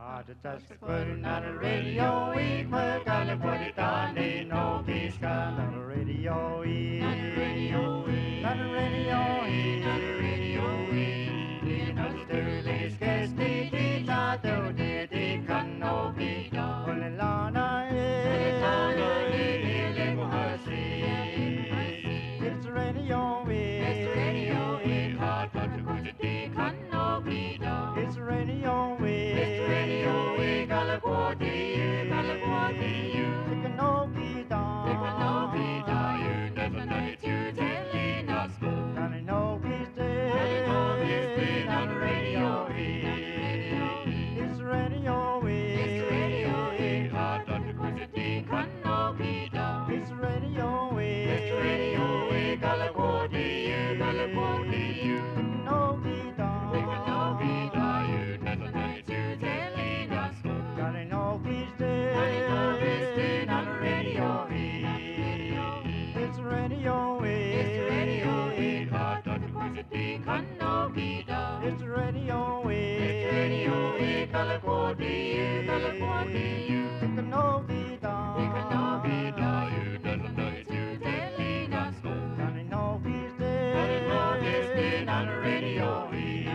Just putting on the radio, we put on the put it on, ain't no peace on the radio, on the radio, on the radio, on the radio, in Australia's case, they thought they can no be done. Only Lana is it's radio, it's radio, it's hard to put it, they can no be done. It's radio, it's radio, we California, California, it can no be done. It can no be done. You never know it, you telling us. And I know he's dead. And I know he's dead on the radio. It's radio, it's radio, hard to put it, they can no be done. It's radio, California, California, it can no be done. It can no be done. You never know it, you telling us. And I know he's dead. And I know he's dead on the radio. It's radio, it's radio, hard to put it, they can no be done. It's radio, California, California, it can no be done. It can no be done. You never know it, you telling us. And I know he's dead. And I know he's dead on the radio.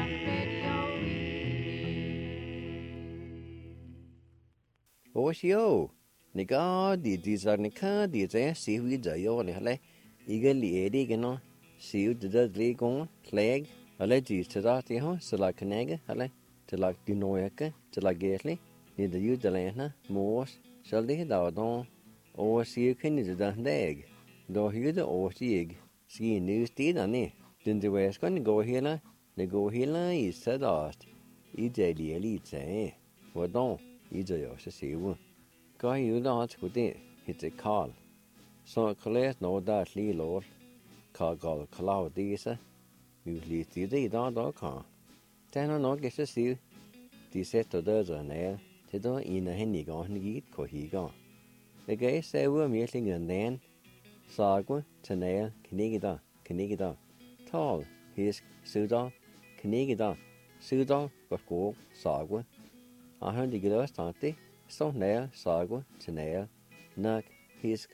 Oshio, Niga, the Dizarnica, the Sea with the Yonale, eagerly edigano, see you the deadly gone, clag, allergies to that, so like Canaga, ale, to like Dinoyaka, to like Gately, near the Udalana, Morse, shall they down, or see you can use the egg. Though you the Oshig, see news did on it. Then the West going to go here, the go here is said asked. Easily elite say, what don't? Either you see one. Go you not good day, hit a call. So collect no that lee lord. Call cloud these, usually the don't call. Then I no get to see the set to those on air, to do in a henny gone, eat cohigon. The gay say we're meeting and then Sagwa, Tanea, Canigida, Tall, his Sudan, Canigida, Sudan, but go, Sagwa. I heard the glass tanti, so nail, Sagwa, Tanea, Nuck, Hisk,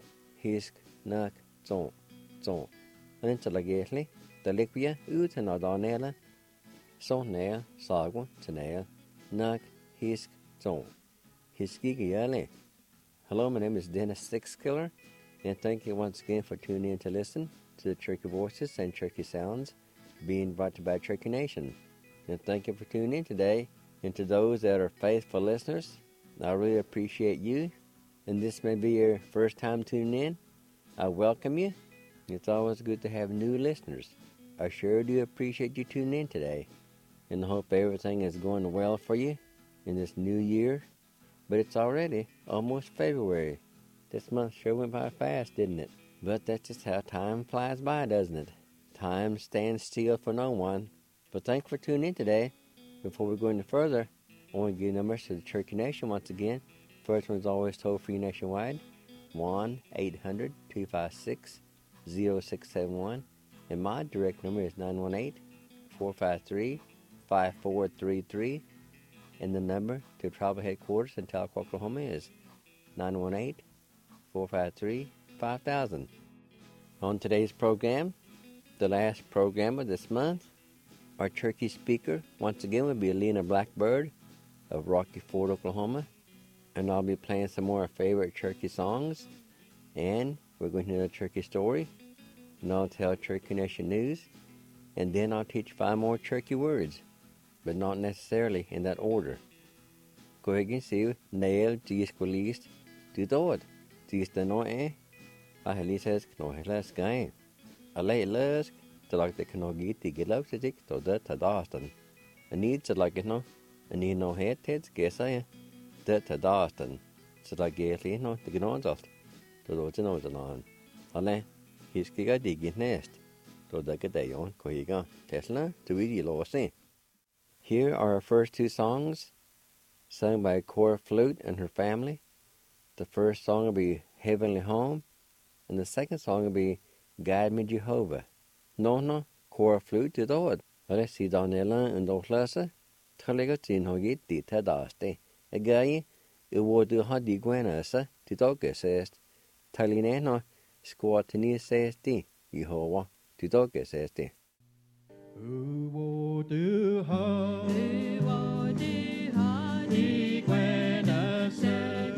Nuck, Zon. And interrogately, the liquia, ut and Adonella, so nail, Sagwa, Tanea, Nuck, Hisk, Zon. Hiskigiale. Hello, my name is Dennis Sixkiller. And thank you once again for tuning in to listen to the Cherokee Voices and Cherokee Sounds being brought to you by Cherokee Nation. And thank you for tuning in today. And to those that are faithful listeners, I really appreciate you. And this may be your first time tuning in. I welcome you. It's always good to have new listeners. I sure do appreciate you tuning in today. And I hope everything is going well for you in this new year. But it's already almost February. This month sure went by fast, didn't it? But that's just how time flies by, doesn't it? Time stands still for no one. But thanks for tuning in today. Before we go any further, I want to give numbers to the Cherokee Nation once again. First one is always toll-free nationwide, 1-800-256-0671. And my direct number is 918-453-5433. And the number to tribal headquarters in Talcott, Oklahoma is 918-453-5000. On today's program, the last program of this month, our Cherokee speaker once again will be Lena Blackbird of Rocky Ford, Oklahoma. And I'll be playing some more favorite Cherokee songs. And we're going to hear a Cherokee story. And I'll tell Cherokee Nation news. And then I'll teach 5 more Cherokee words, but not necessarily in that order. Go ahead and see nail gisquilist to do it. Tis the no I helises no helas gain. A lay lusk to like the canogi to get up to dick to the Tadaston. A need to like it no, a need no head heads guess I the Tadaston. So like gaily no to get on off to those no the lawn. A lay his giga dig nest to the day on Koiga Tesla to be lossy. Here are our first 2 songs, sung by Cora Flute and her family. The first song will be Heavenly Home, and the second song will be Guide Me Jehovah. No, Cora Flute to do it. Let's see Donella and O'Classa. Thalega tin hogi ti tadaste. Agayi, wo du ha di guenasa, ti doges est. Taline no, squatini sesti, Jehovah, ti doges este. Wo du ha di guenasa,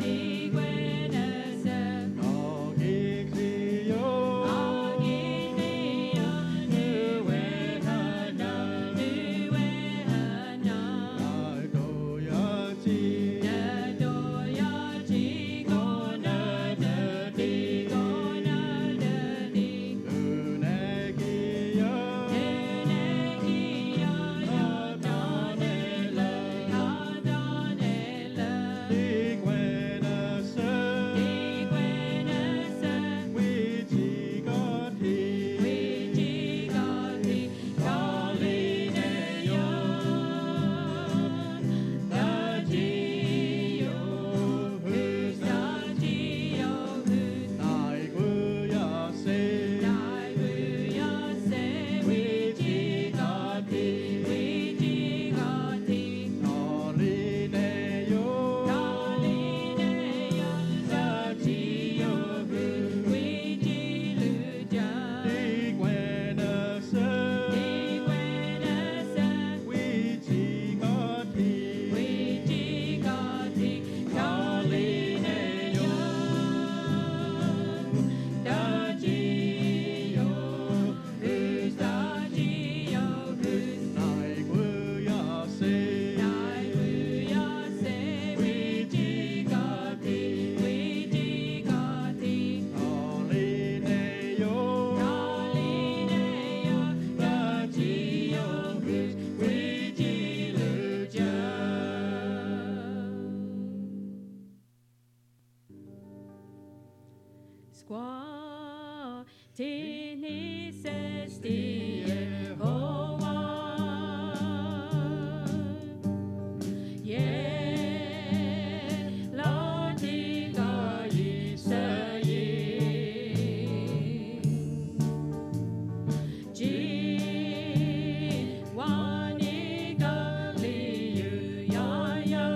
agi clio, nuwe hana, ai do ya ji, gona da di, unegiya, adanela, di guenasa, we ji gati, kalineyo, dajiyo, nai guya se, we ji gati, kalineyo, dajiyo, di guenasa, we ji gati, kalineyo, dajiyo, nai guya se, we ji gati, kalineyo, dajiyo, we ji luja. Squatini sesti Yehovah, Latiga Isayi, Jiwani Galiyu Yaya,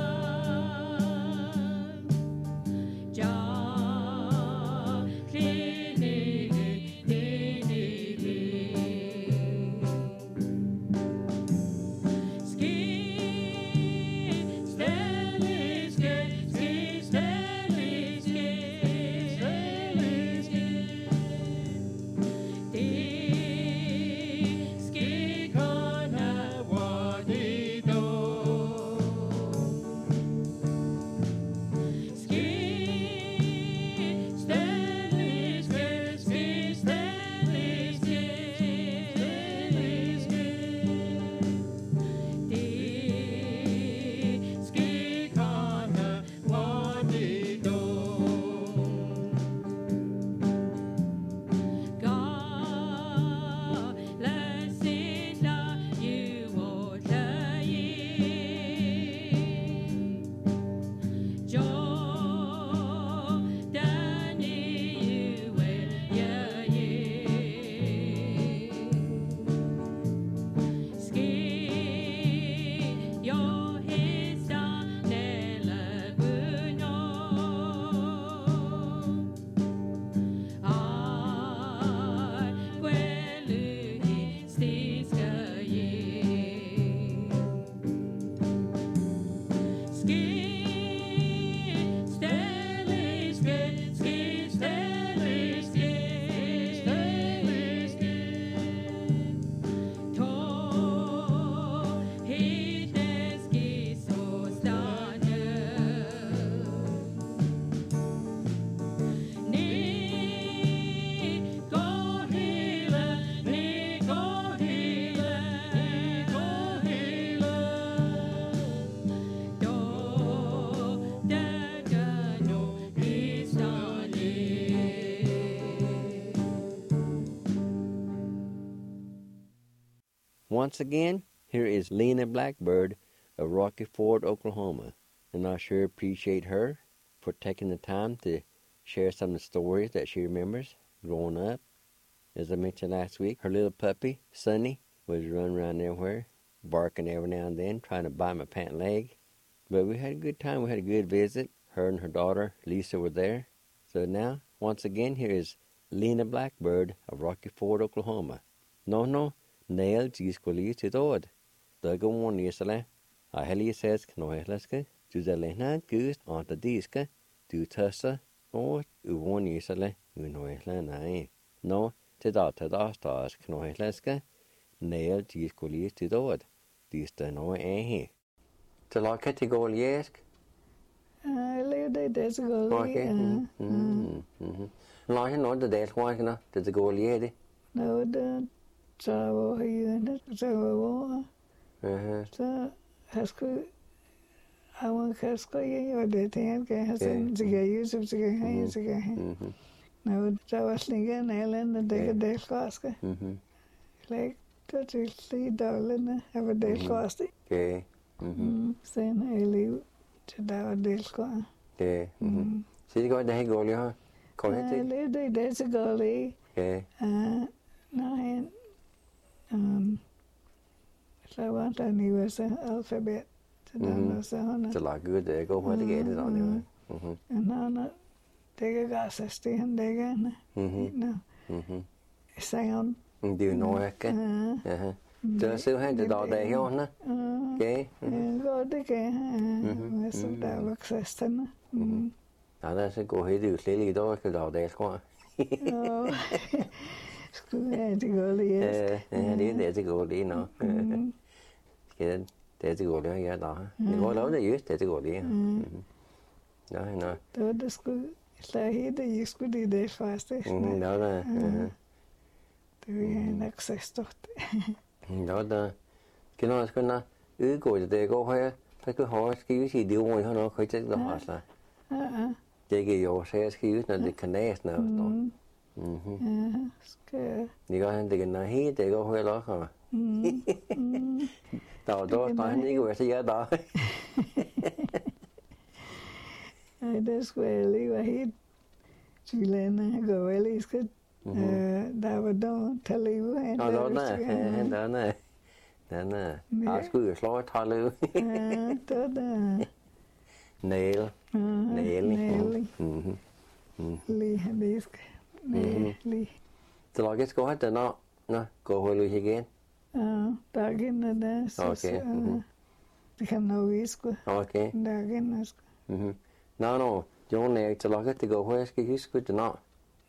Once again, here is Lena Blackbird of Rocky Ford, Oklahoma. And I sure appreciate her for taking the time to share some of the stories that she remembers growing up. As I mentioned last week, her little puppy, Sunny, was running around everywhere. barking every now and then, trying to bite my pant leg. But we had a good time. We had a good visit. Her and her daughter, Lisa, were there. So now, once again, here is Lena Blackbird of Rocky Ford, Oklahoma. No, nail giscoli to dod. The go one yesterday. I heli says, Knoileska, to the Lena goose on the disca, to Tussa, or one yesterday, Knoilen. No, to the stars, Knoileska, nail giscoli to dod. This the no he. To like it to go yesk? I lived there days ago. Okay. Like no, the days walking up to the go yedi. No, the travel here and the travel. So, Haskell, I want Haskell, or the thing, has been to get used to get hands again. Now, I was thinking, Ellen, and take a day's cost. Like, $33 have a day's cost. Okay. Then I leave to that a day's cost. Okay. So you got the go, yeah? I lived there days ago. Okay. No, so I want a new alphabet to know so. It's a lot good there. Go where to get it on And now, take a gas stand again. No. Sound. Do you know it? Just so had the dog there, on okay. Go to get that works system. Now that's a go ahead, you clearly don't get dog there. Oh, school had to go, yes. There's a go, you know. There's a go there, yeah, you go down the use, there's a go there. No. To the school, so he the use could do this fast. No. We had access to it. Đó cái nó cái nó của để có phải cái họ cái gì điều ngoài nó khởi chết đó là cái yếu sẽ cái nó được connect nào đó你讲这个那黑这个会了哈到到到那个是也到 Das really was he Chilena go really is good. That would don't tell you and đó nè à cứ lo thà lưu nail Lee disk Lee the longest go ahead nó go hồi lưu again Dagin das okay become no risk okay Dagin no yung này the longest to go hồi cái risk to nó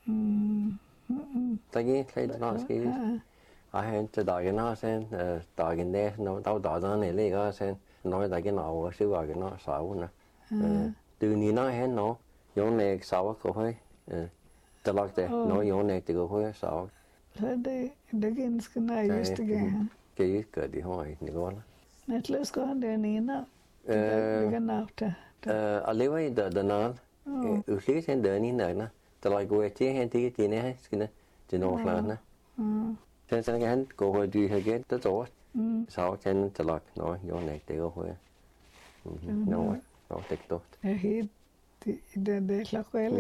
Tagi play the last game. I had to dog in us and dog in there, no doubt dog on the leg us and no like in our silver I not so. Do you not hand no? Your neck sour go away. The lock there, no your neck to go away so. The games can I used to get. Cái good the hoy, the go. Let's go on there, Nina. We're gonna have to. I live in the nun. You see, and the Nina. The like where she had to get in skin to know plan. Since again, go where do you get the door? So can the lock, no, your neck they go where. No, take thought. He did lock well.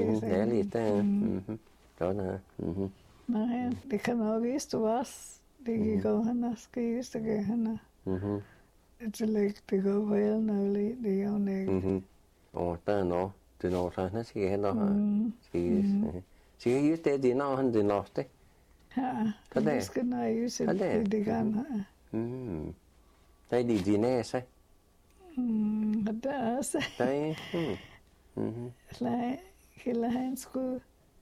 Đó nè. Nej, det kan nog visst vara. Det gick av henne, ska just det henne. Det är lätt det går väl nu, det gör det. Ta nó. Du know sao nó sẽ nó sẽ just det nó han det lost det. Det ska nej just det kan. Det det nè sai. Det är så. Det. Nej, hela hans skulle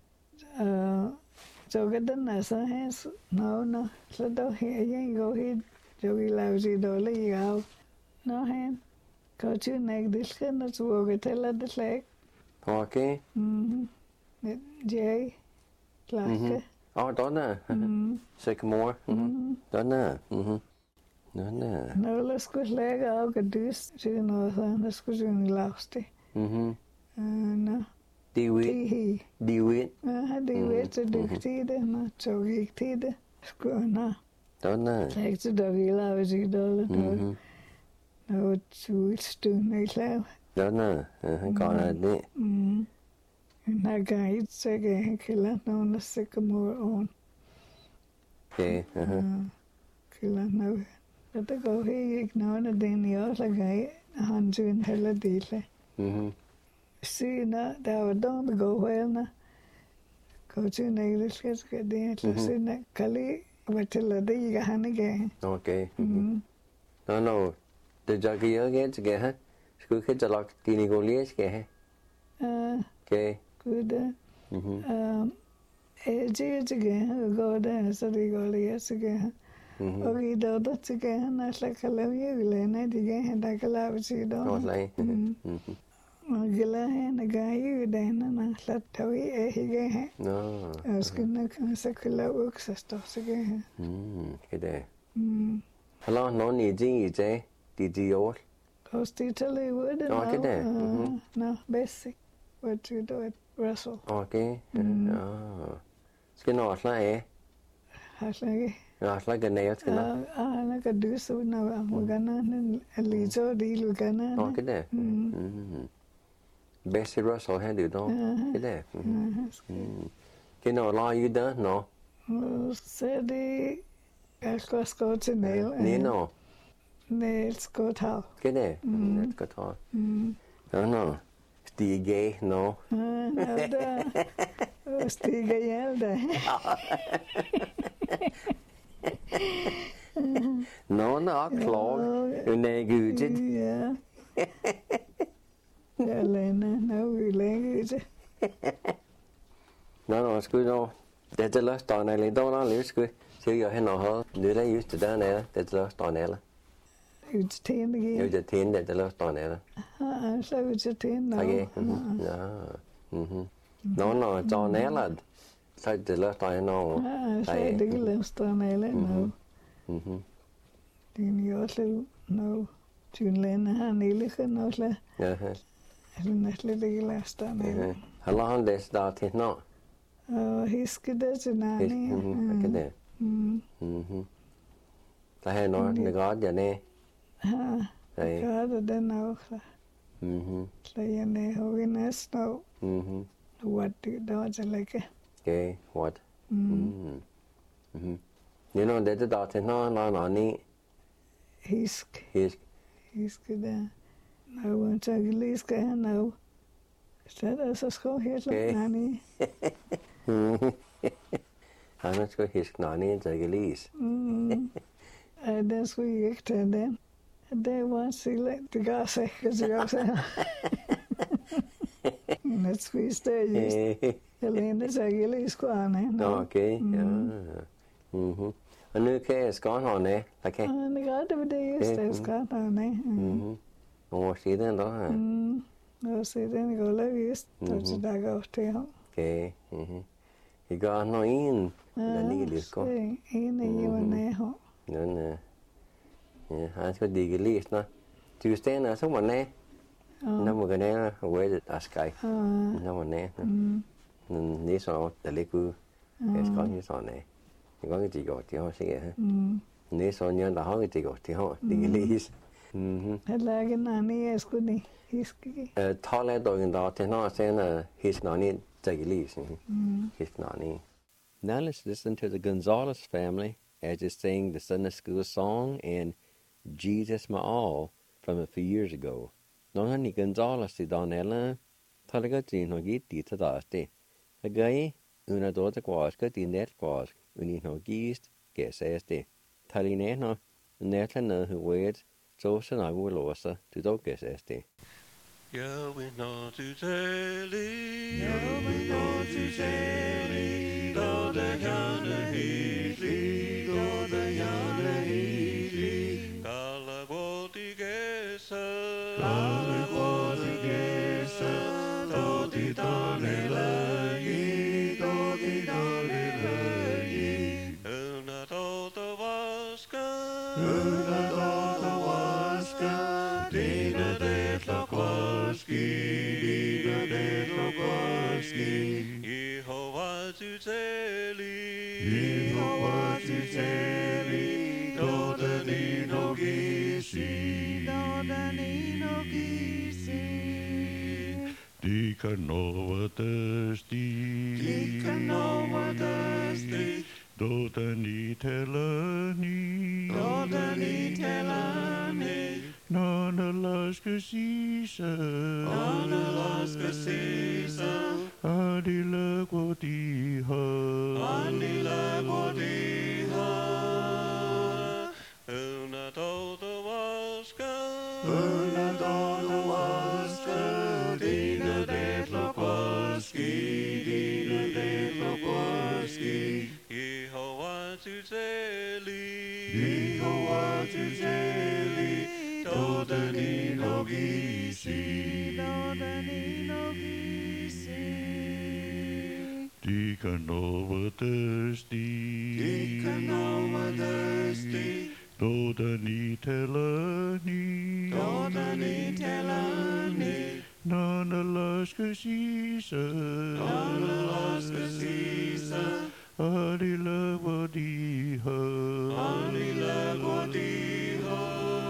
så cái den là sao hans nó så đâu hiện go hit cho vi làm gì đó là gì đâu nó hen có chứ này được cái nó chùa cái thế là được lệ. Okay. Jay. Clarke. Đó nè. Sycamore. Đó nè. Đó nè. Nó là sgu lega á cái dus chứ nó nó sgu dùng lausti. Nó. Diwit. Diwit så duktig nó tjockt tid. Sgu nó. Đó nè. Lägg så då vi lavar sig då. Nó tjockt stund i kläm. Đó nè, còn là đi. Nà gai sẽ gai kila nó nó sẽ có mua on. Okay. Kila nó At the go he ignored the dinner like I hands in hella deal. See na da don't go well na. Go to English get the see na Kali but till the day you han again. Okay. No. The juggy again to get her. School kids are like Dini Goliath get her. Okay. Good. It's again go there so they go yes again. Okay, that's again not like a love you Lena again like a love she Not don't. like. Gila and a guy you then and I slept away again. No. I was gonna come secular works and stuff again. Cái đấy. Hello, nó nhị gì vậy? Đi đi ô. Cause Italy would Okay, there. no, basic. What you do at Russell. Okay. Cái nó là Actually, nó là cái này cái nó. I could do so now. I'm gonna at least so deal gonna. Cái đấy. Bessie Russell hay điều đó. Cái đấy. Cái nó lo gì đó nó. Said the Alcosco to nail. Ní nó. Nails go tall. Cái đấy. Cái thôi. No. Stige no. Nada. Stiga yelda. Nó klog. Unne gudget. Yeah. Yeah, Lena, no, we language. No, sku no. Det är löst då när det då när det sku. Så jag har nog hört. Du är just det där när det är löst då när. It's 10 again. Jag det tin det är löst då när. So it's a 10 now. Okej. Ja. No, då när det. Så det är löst då när. So the last one I let no. Din you also no. June Lena han illige no la. Ja. Nästle the last one. Hallå han det där till nå. Hiskede til nani. Cái đấy. Ta hay nó det går det nè. Đấy. Gør det den også. Så jeg har vi næsten what det var så lækker. Okay, what? You know det där till nå ni. Hisk Hiskede. Nå, så lige skal han nå. Så der så skal helt nani. Han skal hiske nani til at læse. Den skulle jeg ikke tage den. Det var sikkert, det gør sig, så jeg sagde. Men det skulle stå just. Jeg lænede sig ikke lige skulle han. Okay, ja. Og nu kan jeg skåne hånden af. Det gør det, men det er just det, skåne hånden af. Og se den der. Og se den går lavet just, så der går til ham. Okay. Jeg gør noget en, der ligger lidt godt. En af jer var nær ham. Ja, han skal digge læse nå. Du stænder så var nær. Når man kan nær, og hvad det er skæg. Når man nær. Det så der ligger ud. Jeg skal ikke så nær. Jeg kan ikke digge godt, det har sikkert. Det så jeg der har ikke godt, det har digge læse. Jeg lager nani, jeg skulle ikke hiske. Taler dagen der til når sen hisk nani digge læse. Hisk nani. Now let's listen to the Gonzalez family as they sing the Sunday school song and Jesus My All from a few years ago. Når han i Gonzalez i Donella, taler din og gitt dit til det. A guy una dota quaska di net quask uni no gist geseste. Talineno netla who wait so sanagu losa to do geseste. Ja, we know to teli, ja, we know to teli, do the yonder healy, do the yonder healy, Galagoti gesa, do di donela ye, do di donela ye, una tota waska, dina de Tlokoski, Jehovah to teli, do the nino gisi, Die kan over thirsty, Dotani telani, Dotani telani, Nonalaska sisa, Nonalaska sisa, Adila Quatiha, Andila Godiha, Una Tota Waska, Una Dona Waska, Dina de Tlokoski, Dina de Tlokoski, Yehovah Tuzeli, Yehovah Tuzeli, Dodani Nogisi, Dodani Nogisi. Deaconova thirsty, Deaconova thirsty, Dodani telani, Dodani telani, Nonalaska sisa, Nonalaska sisa, Adila Quatiha, Anila Godiha,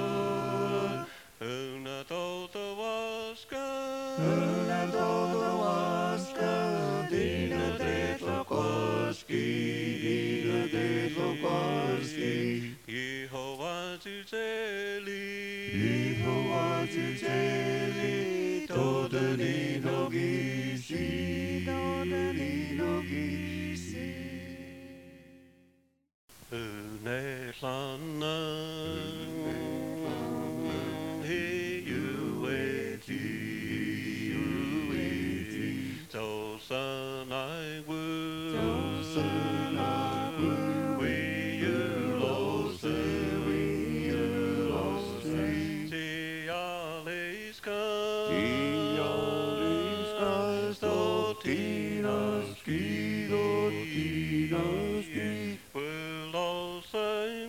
Una Tota Waska, Una Dona Waska, Dina de Tlokoski, Dina de Tlokoski, Yehovah Tuzeli, Yehovah Tuzeli, Dodani Nogisi, Dodani Nogisi. Unetlana, Heueti, Tosan I will, Tosan I will, we you lost, Tialiska, Stotinaski, will also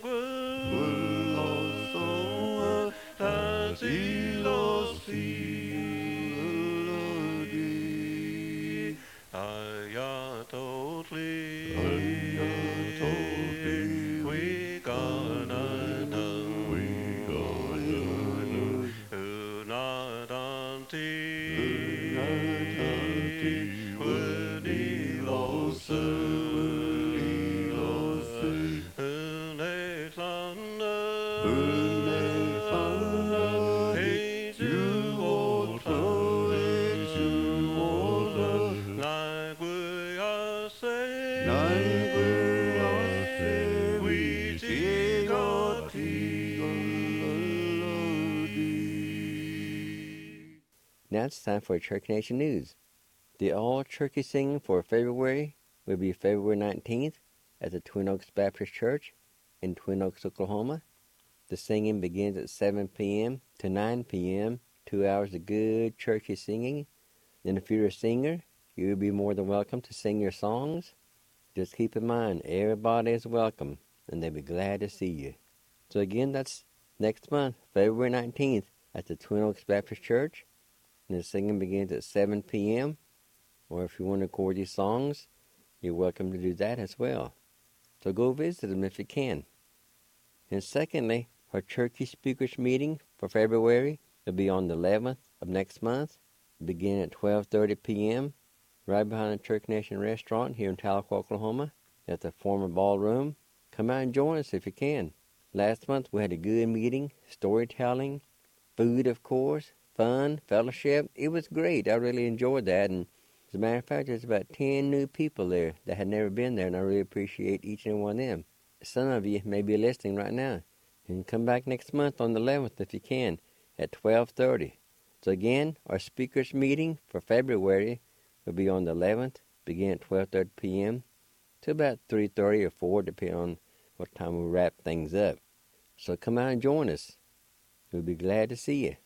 we gonna Now it's time for Church Nation News. The all-turkey singing for February will be February 19th at the Twin Oaks Baptist Church in Twin Oaks, Oklahoma. The singing begins at 7 p.m. to 9 p.m., 2 hours of good churchy singing. And if you're a singer, you'll be more than welcome to sing your songs. Just keep in mind, everybody is welcome, and they'll be glad to see you. So again, that's next month, February 19th, at the Twin Oaks Baptist Church. And the singing begins at 7 p.m. Or if you want to record these songs, you're welcome to do that as well. So go visit them if you can. And secondly, our Turkey Speakers meeting for February will be on the 11th of next month, beginning at 12:30 p.m. right behind the Church Nation restaurant here in Tahlequah, Oklahoma, at the former ballroom. Come out and join us if you can. Last month we had a good meeting, storytelling, food of course, fun, fellowship. It was great. I really enjoyed that. And as a matter of fact, there's about 10 new people there that had never been there, and I really appreciate each and one of them. Some of you may be listening right now. And come back next month on the 11th if you can at 12:30. So again, our speakers meeting for February will be on the 11th, begin at 12:30 p.m. to about 3:30 or 4, depending on what time we wrap things up. So come out and join us. We'll be glad to see you.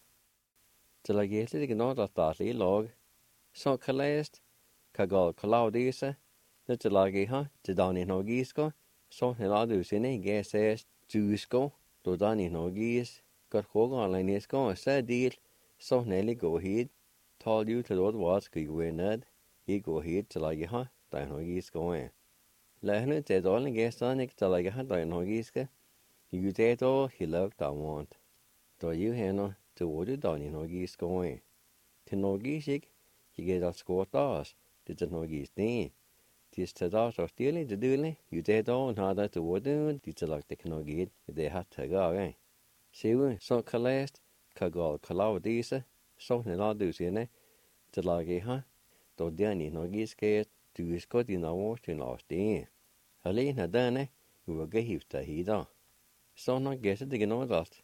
Til jeg gjelder ikke nå da statlig lag, så kalest, kagal kalaudisa, det til jeg har, til Dani Norgisko, så hela du sinne GSS Jusko, då Dani Norgis, got hoga alenisko, så deal, så nelly gå hit, tal you til det var skal gå ned, I gå hit til jeg har, Dani Norgisko er. Lærne til dalen gæsterne ikke til jeg har Dani Norgiske, you det all he loved I want. Då you heno til what Dani Norgisko er. Til Norgisik, you get a score das, det til Norgis ne. Tis tada so stili de dule, you de do and hada to wodu, di te lak de knogid, de hat taga eh. Siwu so kalest, kagal kalaw disa, so ne la dusine, te lagi ha, do diani nogis ke tu isko di na wo tin asti. Hali na dane, u ga hifta hida. So na gese de gnodast.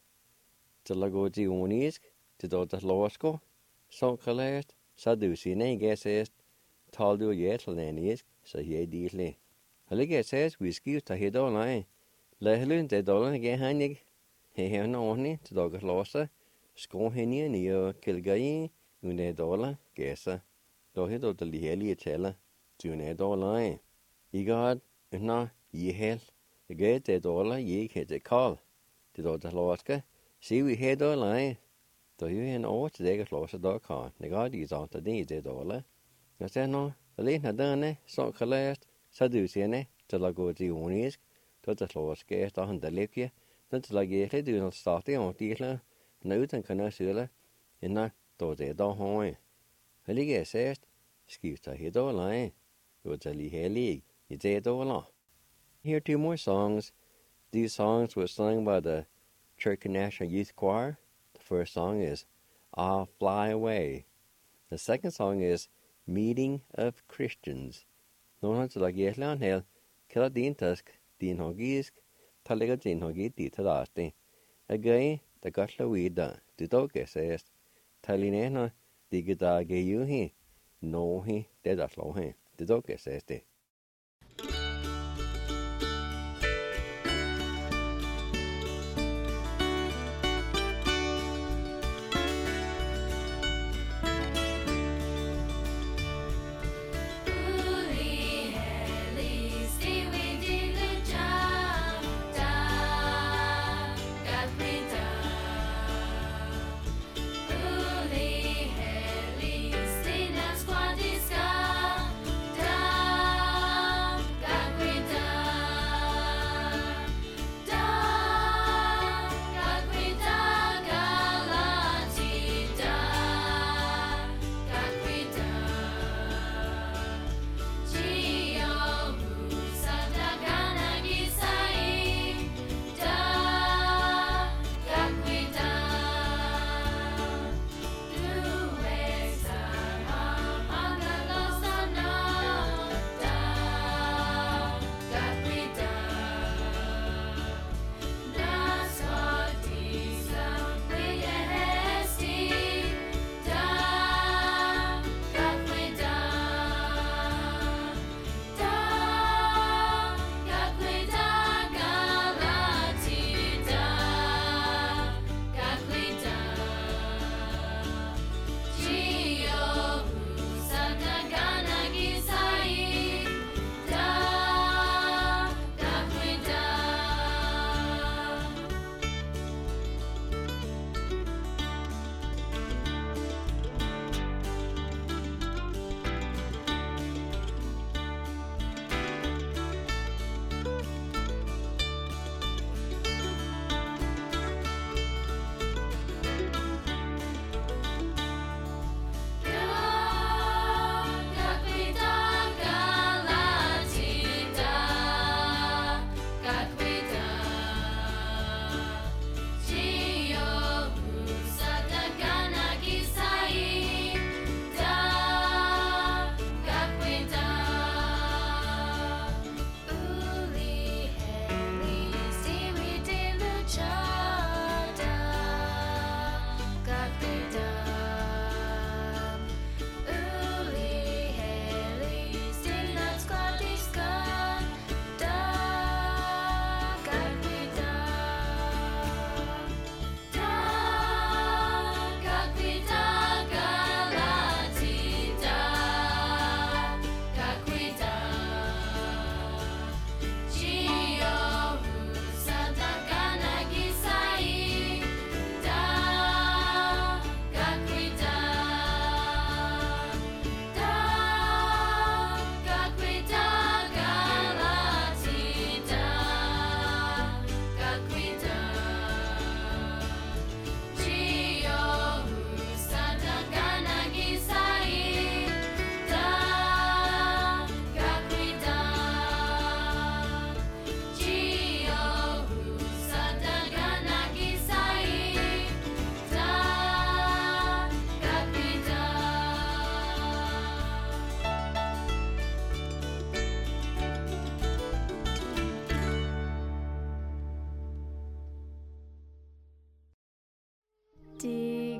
Te lago di unisk, te do da losko, so kalest, sa dusine gesest, taldu yetlanisk, sa ye dihle. Hali says whisky ta hido lai. Lehlun de dolan ge hanig. He no oni te dogas losa. Sko henia ni kilgai une dola gesa. Do hido de liheli tela. Tune dolai. Igad na yehel. Ge de dola ye hete call. Te do de loska. Si we hedo lai. Do you en o te degas losa do ka. Negad is on ta de dola. Na se no. Ali na dane so kalest. Sadusiene te lago di unisk. Dat is los geest aan de lekje. Dat is lagere die dan staat in op die le. Nou dan kan je zullen. En na door de dag hoor. Helige zegt. Skift hij hier door lijn. Door de liefhelig. Je deed door la. Here 2 more songs. These songs were sung by the Church National Youth Choir. The first song is I'll Fly Away. The second song is Meeting of Christians. No han så lagere lan hel. Killa din task. Din hogisk, talega din hogi di tadasti. Agay, da gatla wida, di doge says, talinena, di gada gayuhi, no he, de daslohe, di doge says di. Da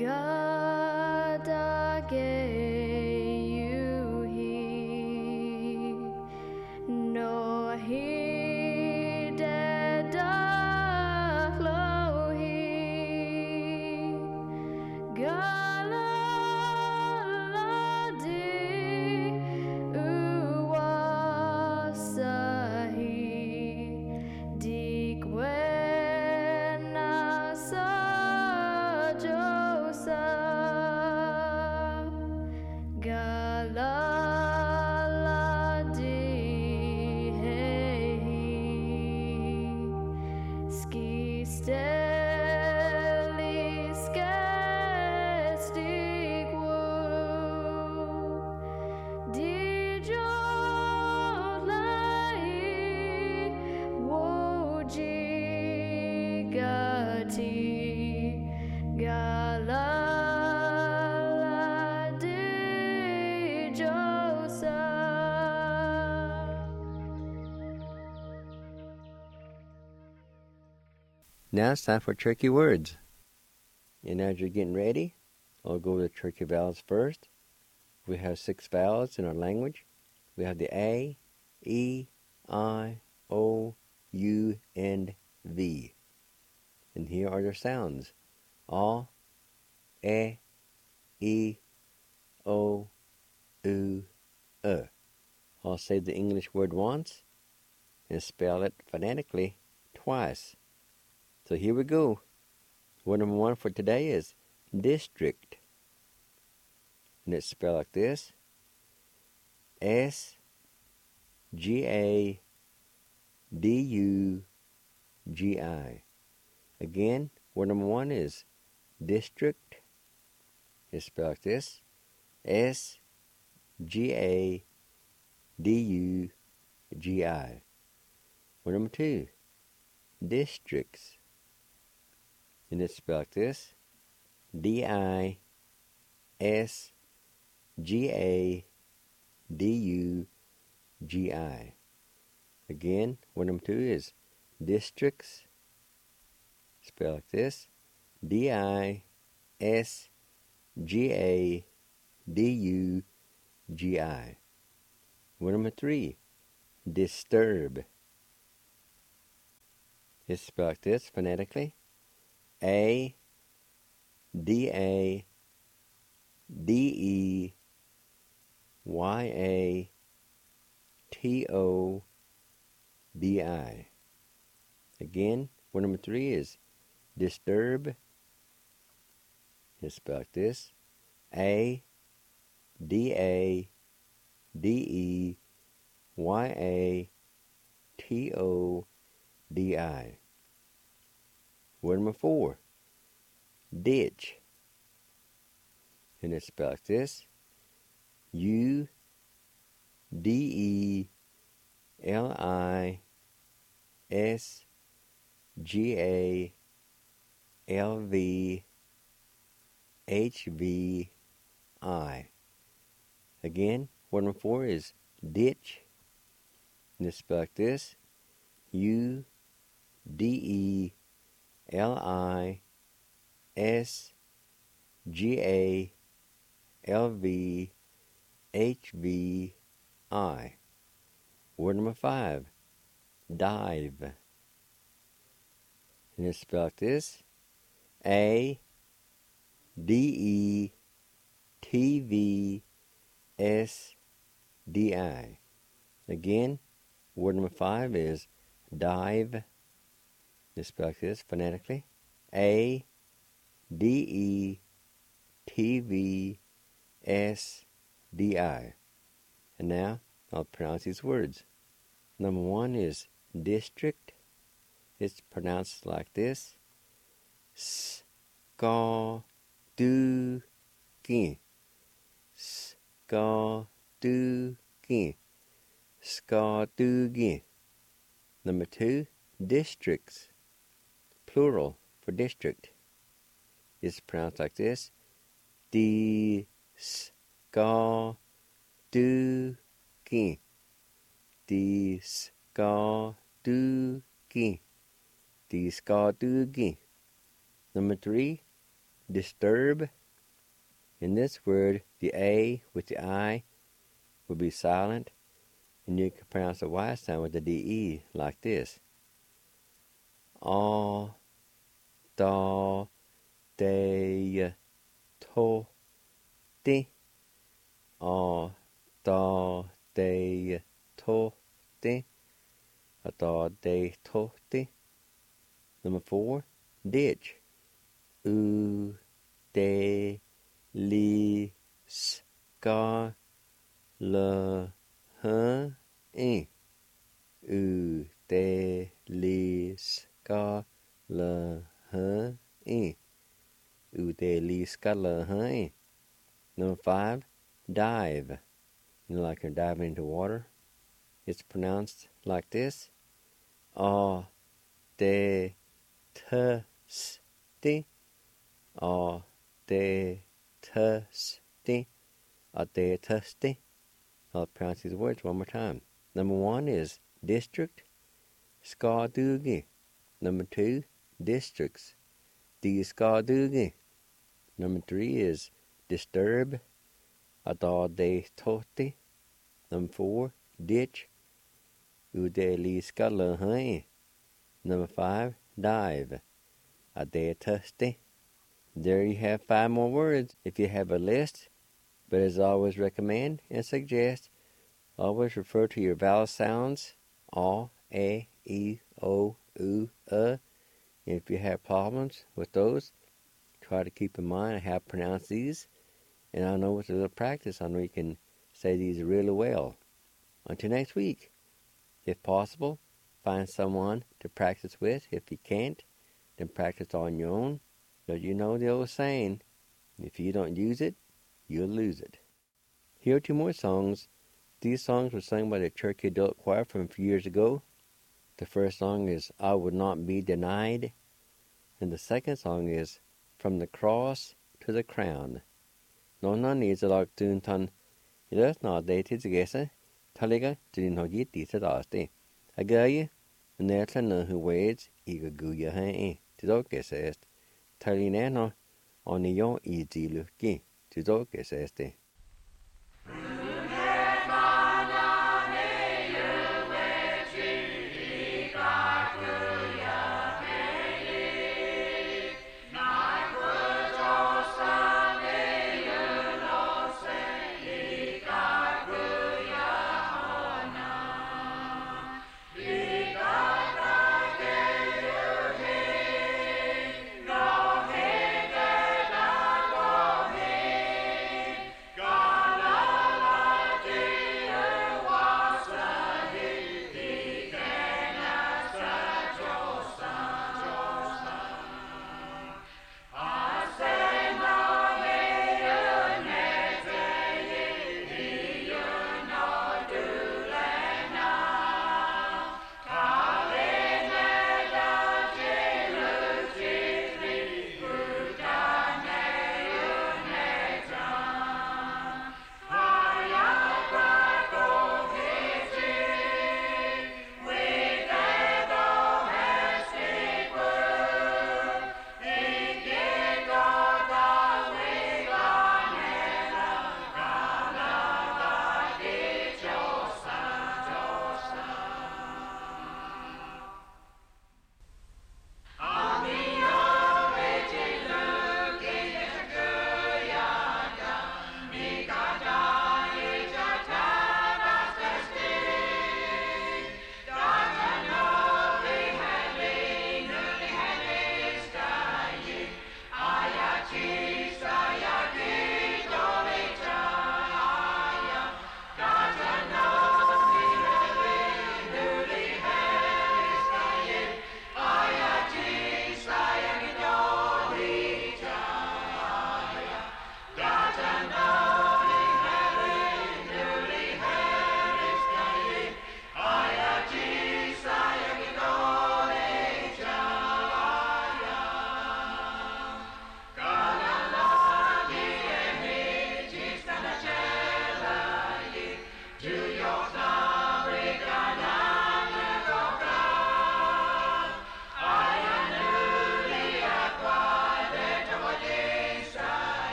Now it's time for tricky words. And as you're getting ready, I'll go with the tricky vowels first. We have 6 vowels in our language. We have the A, E, I, O, U, and V. And here are their sounds. A, E, O, U, I'll say the English word once and spell it phonetically twice. So here we go. Word number 1 for today is district. And it's spelled like this. S-G-A-D-U-G-I. Again, word number 1 is district. It's spelled like this. S-G-A-D-U-G-I. Word number 2, districts. And it's spelled like this. D-I-S-G-A-D-U-G-I. Again, word number 2 is districts. Spelled like this. D-I-S-G-A-D-U-G-I. Word number 3, disturb. It's spelled like this phonetically. A-D-A-D-E-Y-A-T-O-B-I. Again, word number 3 is disturb. It's spelled like this. A-D-A-D-E-Y-A-T-O-D-I. Word number 4, ditch. And it's spelled like this. U-D-E-L-I-S-G-A-L-V-H-V-I. Again, word number 4 is ditch. And it's spelled like this. U-D-E-L-I-S-G-A-L-V-H-V-I. Word number 5, dive. And it's spelled like this. A-D-E-T-V-S-D-I. Again, word number 5 is dive. It's spelled like this phonetically. A-D-E-T-V-S-D-I. And now I'll pronounce these words. Number 1 is district. It's pronounced like this. S-K-A-D-U-K. S-K-A-D-U-K. S-K-A-D-U-K. Number 2, districts. Plural for district. It's pronounced like this. Dis-ka-du-ki. Dis-ka-du-ki. Dis-ka-du-ki. Number 3, disturb. In this word, the A with the I will be silent, and you can pronounce the Y sound with the DE like this. A, da, de, to, di. A, da, de, to, di. A, da, de, to, di. Number 4, ditch. U, de, li, ska, le, h, e. U, de, li, ska, le, h, e. U, de, li, ska, le, h, e. Number 5, dive. You know, like you're diving into water. It's pronounced like this. A, de, t, s, di. A, de, t, s, di. A, de, t, s, di. I'll pronounce these words one more time. Number 1 is district, skadugi. Number 2, districts, di skadugi. Number 3 is disturb, ada de toti. Number 4, ditch, ude li skalahi. Number 5, dive, ade tusti. There you have 5 more words if you have a list, but as I always recommend and suggest, always refer to your vowel sounds, a, e, o, u, If you have problems with those, try to keep in mind how to pronounce these, and I know with a little practice, I know you can say these really well. Until next week, if possible, find someone to practice with. If you can't, then practice on your own. But you know the old saying, if you don't use it, you'll lose it. Here are 2 more songs. These songs were sung by the Cherokee Adult Choir from a few years ago. The first song is I Would Not Be Denied, and the second song is From the Cross to the Crown. Nonna needs a lot to ton. It does not date its guess. Taliga didn't know yet this at all. I got you, and there's another who waits, eager goo ya hey, to dog guess est. Talinano on the yon easy looking, to dog guess est.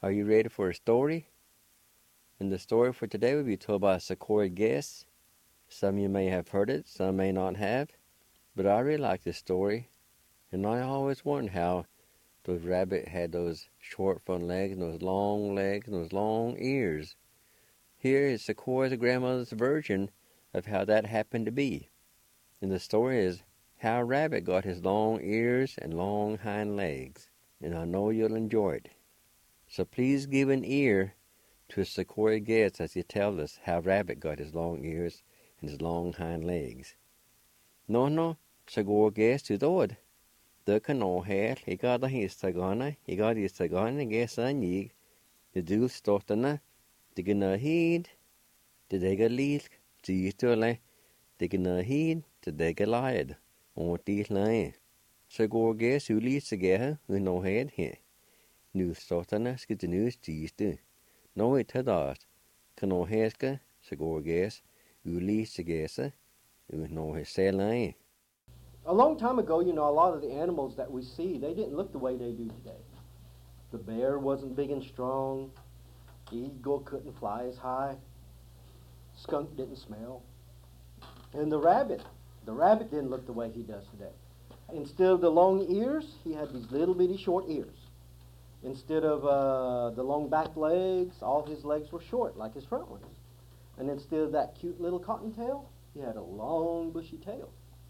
Are you ready for a story? And the story for today will be told by Sequoia Guest. Some of you may have heard it, some may not have. But I really like this story. And I always wondered how those rabbits had those short front legs and those long ears. Here is Sequoia's grandmother's version of how that happened to be. And the story is how a rabbit got his long ears and long hind legs. And I know you'll enjoy it. So please give an ear to Sequoia Guest as he tells us how rabbit got his long ears and his long hind legs. No, Sequoia Guest is odd. The canal hair, he got the histagana, gesanyig, the dul stotana, the gna heed, the dega leak, the yitole, the gna heed, the dega lied, on the line. Sequoia Guest who leads together, who no head here. Nu stotana, skid the news, the no it had asked, canal hairska, Sequoia Guest, who leads together, who no his say line. A long time ago, a lot of the animals that we see, they didn't look the way they do today. The bear wasn't big and strong. The eagle couldn't fly as high. Skunk didn't smell. And the rabbit didn't look the way he does today. Instead of the long ears, he had these little bitty short ears. Instead of the long back legs, all his legs were short, like his front ones. And instead of that cute little cottontail, he had a long bushy tail.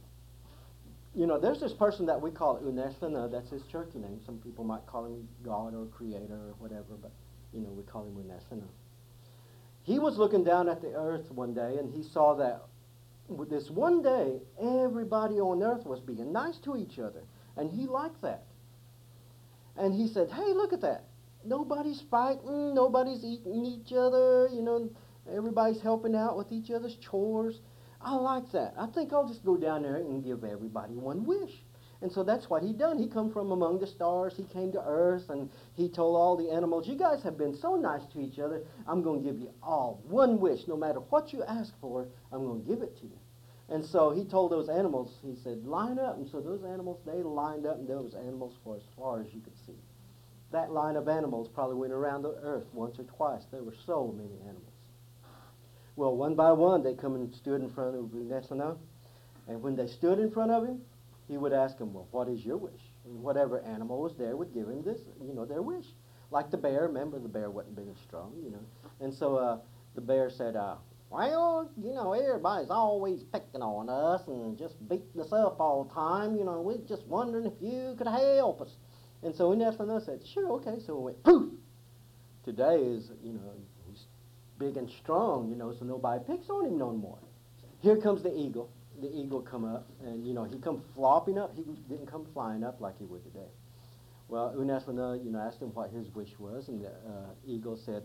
There's this person that we call Uneslana, that's his Cherokee name. Some people might call him God or Creator or whatever, but, we call him Uneslana. He was looking down at the earth one day, and he saw that this one day, everybody on earth was being nice to each other, and he liked that. And he said, hey, look at that. Nobody's fighting, nobody's eating each other, everybody's helping out with each other's chores. I like that. I think I'll just go down there and give everybody one wish. And so that's what he done. He come from among the stars. He came to earth, and he told all the animals, you guys have been so nice to each other, I'm going to give you all one wish. No matter what you ask for, I'm going to give it to you. And so he told those animals, he said, line up. And so those animals, they lined up, and there was animals for as far as you could see. That line of animals probably went around the earth once or twice. There were so many animals. Well, one by one, they come and stood in front of Uneslana. And when they stood in front of him, he would ask them, well, what is your wish? And whatever animal was there would give him this, their wish. Like the bear, remember the bear wasn't big and strong, And so the bear said, well, everybody's always picking on us and just beating us up all the time. We're just wondering if you could help us. And so Uneslana said, sure, okay. So it went poof. Today is, he's big and strong, so nobody picks on him no more. Here comes the eagle. The eagle come up, and, he come flopping up. He didn't come flying up like he would today. Well, Uneslana, asked him what his wish was, and the eagle said,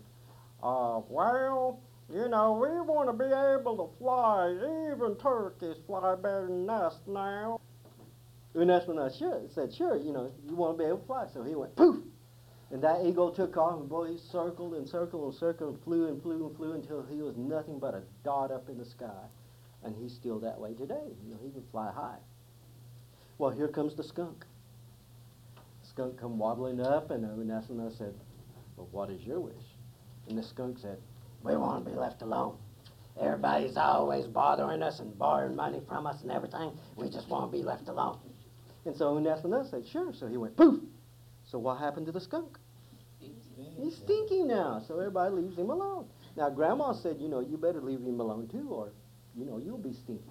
well, we want to be able to fly. Even turkeys fly better than us now. Uneslana said, sure, you want to be able to fly. So he went poof. And that eagle took off, and boy, he circled and circled and circled and flew and flew and flew until he was nothing but a dot up in the sky. And he's still that way today. He can fly high. Well, here comes the skunk. The skunk come waddling up, and Uneslana said, well, what is your wish? And the skunk said, we want to be left alone. Everybody's always bothering us and borrowing money from us and everything. We just want to be left alone. And so Uneslana said, sure. So he went poof. So what happened to the skunk? He's stinking now, so everybody leaves him alone. Now, Grandma said, you better leave him alone too, or, you'll be stinky.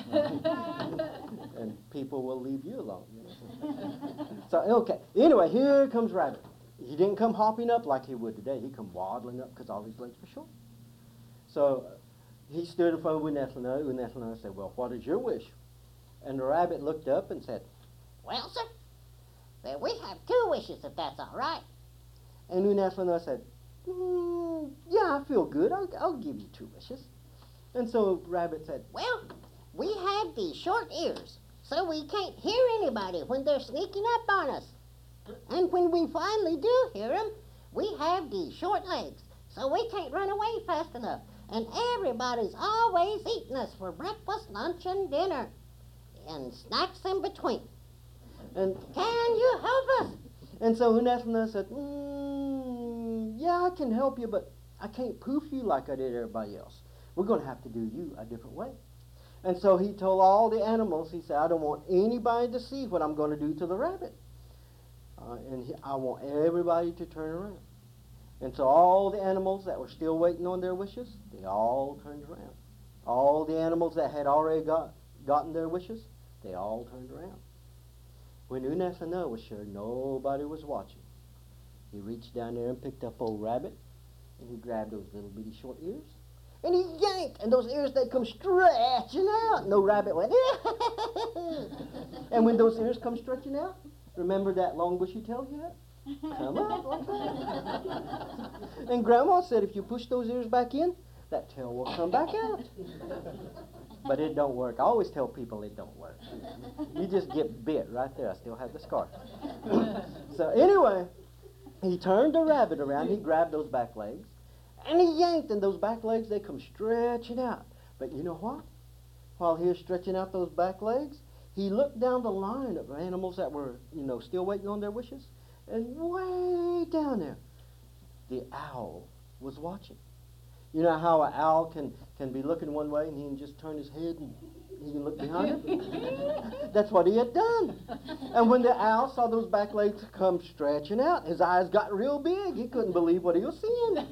And people will leave you alone. So, okay. Anyway, here comes Rabbit. He didn't come hopping up like he would today. He come waddling up because all his legs were short. So he stood in front of Uneslana. Uneslana said, well, what is your wish? And the rabbit looked up and said, well, sir, we have 2 wishes, if that's all right. And Uneslana said, yeah, I feel good. I'll give you 2 wishes. And so Rabbit said, well, we have these short ears, so we can't hear anybody when they're sneaking up on us. And when we finally do hear them, we have these short legs, so we can't run away fast enough. And everybody's always eating us for breakfast, lunch, and dinner, and snacks in between. And can you help us? And so Uneslana said, yeah, I can help you, but I can't poof you like I did everybody else. We're going to have to do you a different way. And so he told all the animals, he said, I don't want anybody to see what I'm going to do to the rabbit. I want everybody to turn around. And so all the animals that were still waiting on their wishes, they all turned around. All the animals that had already gotten their wishes, they all turned around. When Unethana was sure nobody was watching, he reached down there and picked up old Rabbit, and he grabbed those little bitty short ears, and he yanked, and those ears, they come stretching out. And no Rabbit went, and when those ears come stretching out, remember that long bushy tail he had? Come out like that. And Grandma said if you push those ears back in, that tail will come back out. But it don't work. I always tell people it don't work. You just get bit right there. I still have the scar. So anyway, he turned the rabbit around. He grabbed those back legs, and he yanked, and those back legs, they come stretching out. But you know what? While he was stretching out those back legs, he looked down the line of animals that were, still waiting on their wishes. And way down there, the owl was watching. You know how an owl can be looking one way and he can just turn his head and he can look behind him? That's what he had done. And when the owl saw those back legs come stretching out, his eyes got real big. He couldn't believe what he was seeing.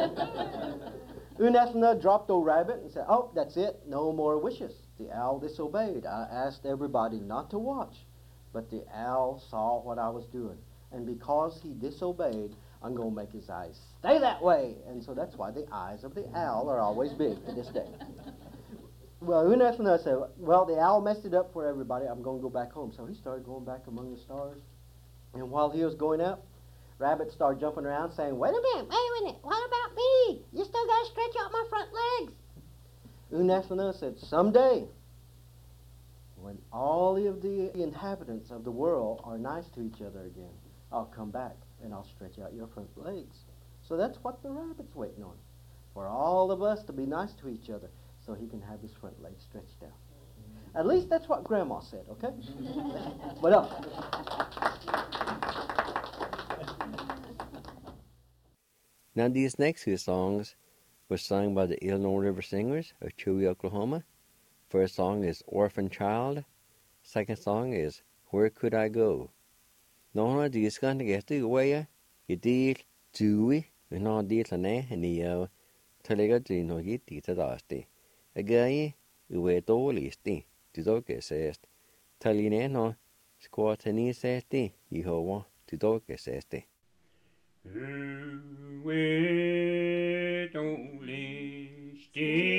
Unethana dropped old Rabbit and said, oh, that's it, no more wishes. The owl disobeyed. I asked everybody not to watch, but the owl saw what I was doing. And because he disobeyed, I'm going to make his eyes stay that way. And so that's why the eyes of the owl are always big to this day. Well, Unethana said, well, the owl messed it up for everybody. I'm going to go back home. So he started going back among the stars. And while he was going up, Rabbit started jumping around saying, wait a minute, what about me? You still got to stretch out my front legs. Unethana said, someday, when all of the inhabitants of the world are nice to each other again, I'll come back and I'll stretch out your front legs. So that's what the rabbit's waiting on, for all of us to be nice to each other so he can have his front legs stretched out. At least that's what Grandma said, okay? What else? Now these next two songs were sung by the Illinois River Singers of Chewy, Oklahoma. First song is Orphan Child. Second song is Where Could I Go? Nó đi scan cái từ quay cái đi chui nó đi là nè nhiều thay cái gì nó cái đi tới đó cái uwe to listi tu do que se thay nè nó squat ni se Jehovah tu do que se uwe to listi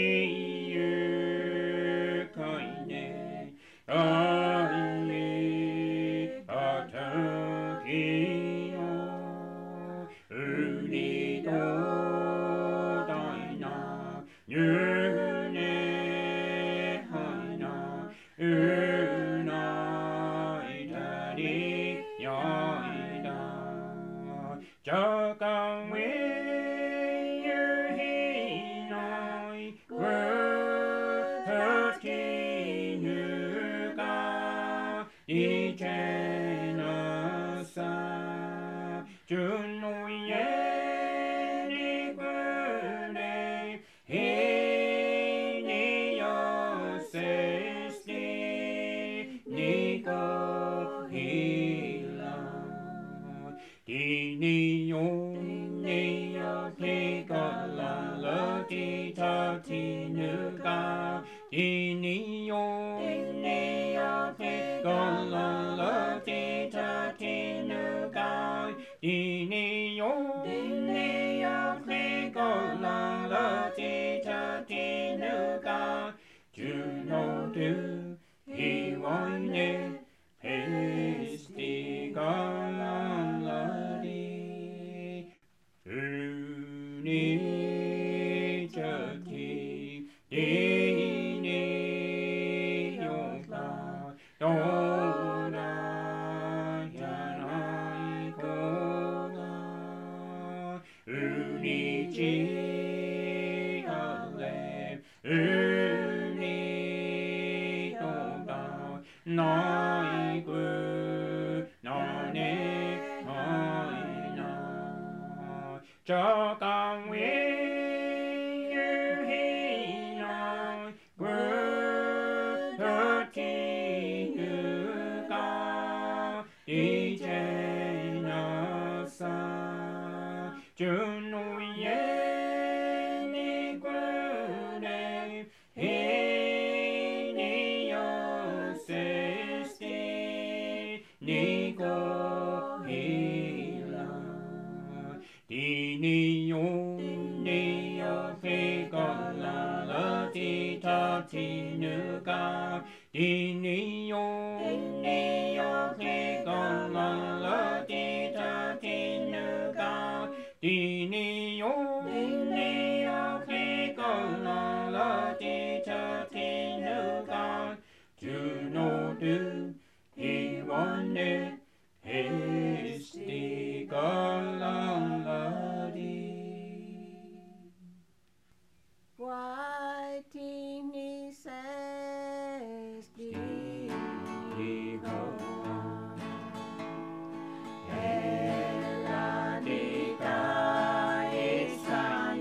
No cho con nguyện như hy nói quên thơ chi như con đi chơi nó xa chưa nuôi yên đi quên em hi ni yo se ni go hi la đi ni yo phi con la ti ta ti nữ ca đi ni yo phi con la ti ta ti nữ ca đi ni yo phi con la ti ta ti nữ ca to know do he wanted his stick along the Why teeny says the Ella dita Israel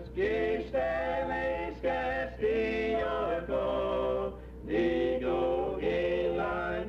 Skishtelis Castillo, Nigo Gila,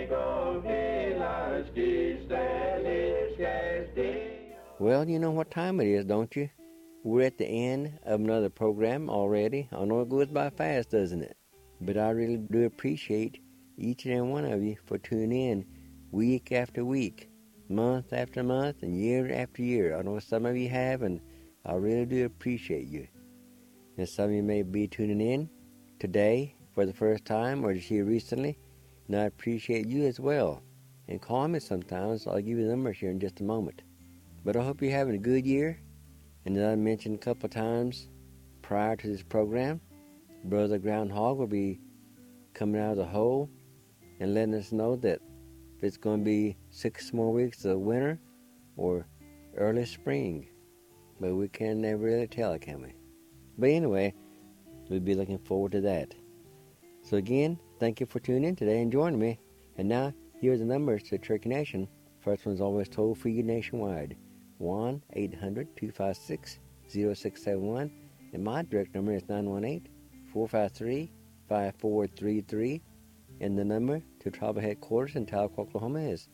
Skishtelis Castillo. Well, you know what time it is, don't you? We're at the end of another program already. I know it goes by fast, doesn't it? But I really do appreciate each and every one of you for tuning in week after week, month after month, and year after year. I know some of you have, and I really do appreciate you. And some of you may be tuning in today for the first time or just here recently, and I appreciate you as well. And call me sometimes. I'll give you the numbers here in just a moment. But I hope you're having a good year. And as I mentioned a couple of times prior to this program, Brother Groundhog will be coming out of the hole and letting us know that if it's going to be 6 more weeks of winter or early spring. But we can never really tell, can we? But anyway, we'll be looking forward to that. So again, thank you for tuning in today and joining me. And now, here are the numbers to Turkey Nation. First one's always toll free nationwide. 1-800-256-0671. And my direct number is 918-453-5433. And the number to tribal headquarters in Tahlequah, Oklahoma is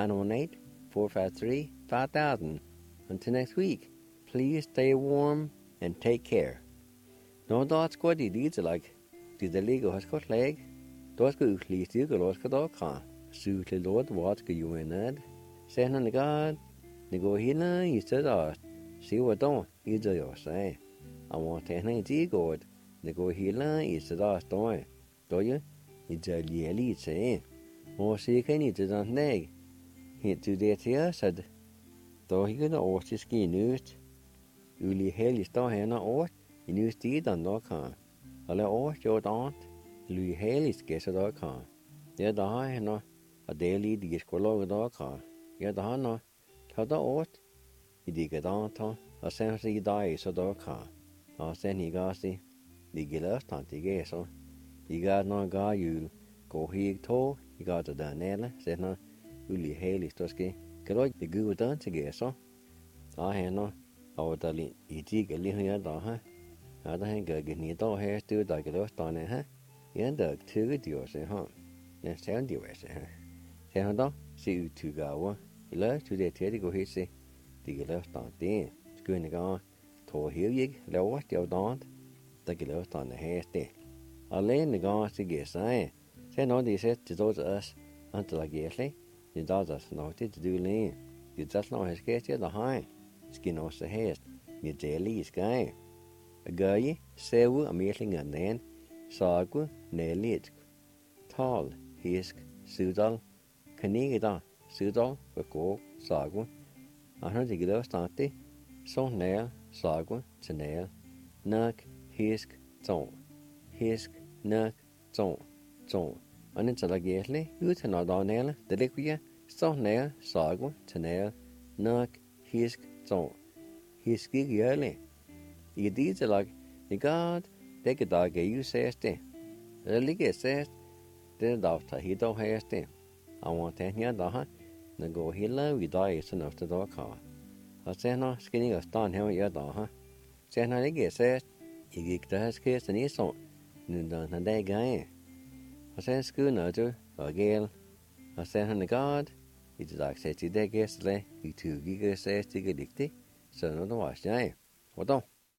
918-453-5000. Until next week, please stay warm and take care. No dots go the deeds like the legal has got leg. Those go please you go lost go can. Suit the Lord what go you in it. Send on the God. They go here, you said, see what don't, you do your say. I want to hang the God. They go here, you said, don't you? It's a yearly say. Or see, can you do that leg? Hit to that here, said, though he could all his skin news. Uli hell is don't have no you news deed on no can. I'll let all your aunt, Louis hell is guess at all can. There the high no, a daily discolog dog can. Yet the no. How the ought? He dig it on to, a sense he dies so dog can. I send he gassy, the gillas tant he guess so. He got no guy you go he to, he got the Danella, said no, Uli Haley Stosky, Kaloy the good done to guess so. I had no, I would tell he dig a little yard, huh? I don't think I get near dog hair still like a lost on it, huh? You end up 2 good yours, huh? Then 70 years, huh? Say, huh, see you 2 go. Lỡ chú để thế thì có hết gì thì cái lỡ tòn tiền cứ này con thổ hiểu gì lỡ quá tiêu tòn tại cái lỡ tòn này hết tiền ở lên này con sẽ ghé sai sẽ nói thì sẽ chỉ cho us anh tự là ghé lấy thì đó là nói thì tự lên thì just nói hết cái chứ là hai skin nó sẽ hết như jelly cái gầy sêu ở miếng ngần nén sọ của nề liệt tall hisk sudal cái đó sư đó và cổ sọ của anh thì cái đó starti son nè sọ của chân nè nắc hisk nắc trông anh chỉ là ghét lấy ước thì nó đó nè là để lấy cái son nè sọ của chân nè nắc hisk cái ghét lấy ý đi chỉ là cái God để cái đó cái you says thế lấy cái says để đó thì đó hay thế I want to hear that. Now go here, we die is enough to do car. I say no, skinny or stand here, you're da. Say no, they get said, you get the house case and he's on. And they guy. I say, school no, too, or girl. I say, on the God, it's like said to their guest, you 2 gigas says to get dicty, so no, the wash, yeah. What don't?